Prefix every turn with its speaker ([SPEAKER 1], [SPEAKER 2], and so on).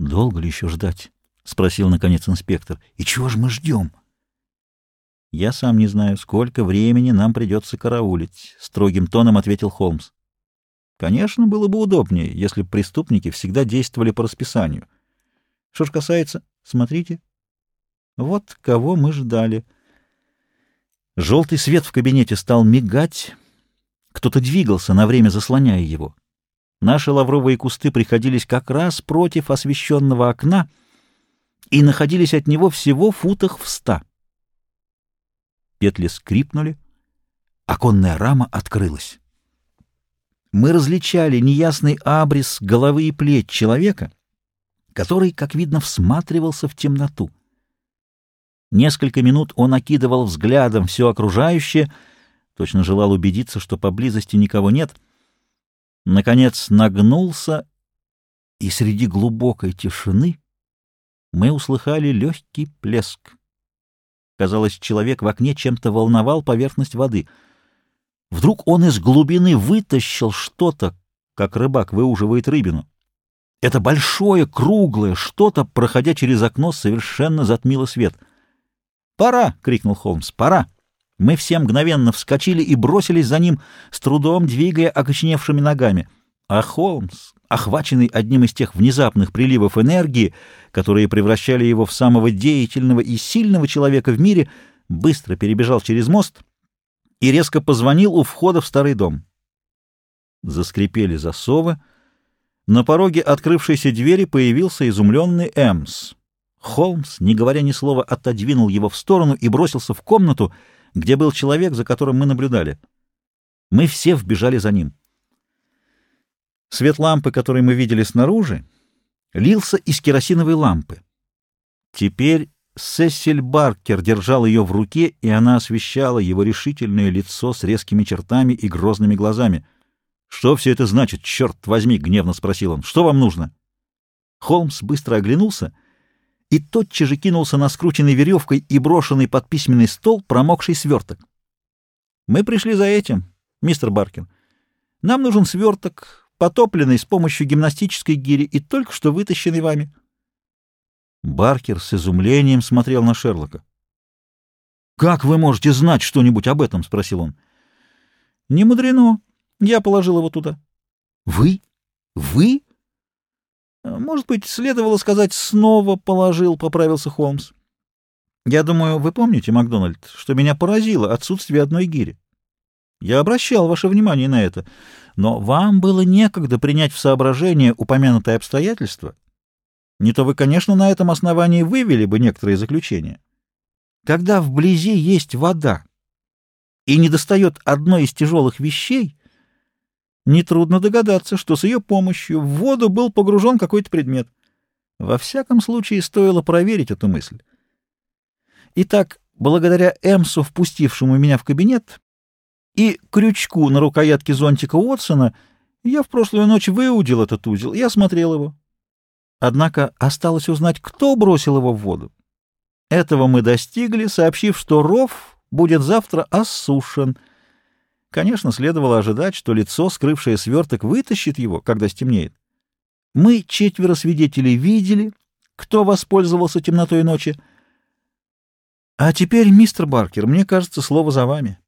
[SPEAKER 1] «Долго ли еще ждать?» — спросил, наконец, инспектор. «И чего же мы ждем?» «Я сам не знаю, сколько времени нам придется караулить», — строгим тоном ответил Холмс. «Конечно, было бы удобнее, если бы преступники всегда действовали по расписанию. Что ж касается... Смотрите, вот кого мы ждали». Желтый свет в кабинете стал мигать. Кто-то двигался, на время заслоняя его. Наши лавровые кусты приходились как раз против освещенного окна и находились от него всего футах в 100. Петли скрипнули, оконная рама открылась. Мы различали неясный абрис головы и плеч человека, который, как видно, всматривался в темноту. Несколько минут он окидывал взглядом все окружающее, точно желал убедиться, что поблизости никого нет. Наконец нагнулся, и среди глубокой тишины мы услыхали легкий плеск. Казалось, человек в окне чем-то волновал поверхность воды. Вдруг он из глубины вытащил что-то, как рыбак выуживает рыбину. Это большое, круглое что-то, проходя через окно, совершенно затмило свет. «Пора!» — крикнул Холмс. «Пора!» Мы все мгновенно вскочили и бросились за ним, с трудом двигая окоченевшими ногами. А Холмс, охваченный одним из тех внезапных приливов энергии, которые превращали его в самого деятельного и сильного человека в мире, быстро перебежал через мост и резко позвонил у входа в старый дом. Заскрипели засовы. На пороге открывшейся двери появился изумленный Эмс. Холмс, не говоря ни слова, отодвинул его в сторону и бросился в комнату, где был человек, за которым мы наблюдали. Мы все вбежали за ним. Свет лампы, который мы видели снаружи, лился из керосиновой лампы. Теперь Сесиль Баркер держал ее в руке, и она освещала его решительное лицо с резкими чертами и грозными глазами. «Что все это значит, черт возьми?» — гневно спросил он. «Что вам нужно?» Холмс быстро оглянулся и тотчас же кинулся на скрученный веревкой и брошенный под письменный стол промокший сверток. «Мы пришли за этим, мистер Баркер. Нам нужен сверток, потопленный с помощью гимнастической гири и только что вытащенный вами». Баркер с изумлением смотрел на Шерлока. «Как вы можете знать что-нибудь об этом?» — спросил он. «Не мудрено. Я положил его туда». «Вы? Вы?» «Может быть, следовало сказать, снова положил», — поправился Холмс. «Я думаю, вы помните, Макдональд, что меня поразило отсутствие одной гири. Я обращал ваше внимание на это, но вам было некогда принять в соображение упомянутое обстоятельство. Не то вы, конечно, на этом основании вывели бы некоторые заключения. Когда вблизи есть вода и недостает одной из тяжелых вещей, нетрудно догадаться, что с ее помощью в воду был погружен какой-то предмет. Во всяком случае, стоило проверить эту мысль. Итак, благодаря Эмсу, впустившему меня в кабинет, и крючку на рукоятке зонтика Уотсона, я в прошлую ночь выудил этот узел и осмотрел его. Однако осталось узнать, кто бросил его в воду. Этого мы достигли, сообщив, что ров будет завтра осушен. Конечно, следовало ожидать, что лицо, скрывшее сверток, вытащит его, когда стемнеет. Мы 4 свидетелей видели, кто воспользовался темнотой ночи. А теперь, мистер Баркер, мне кажется, слово за вами.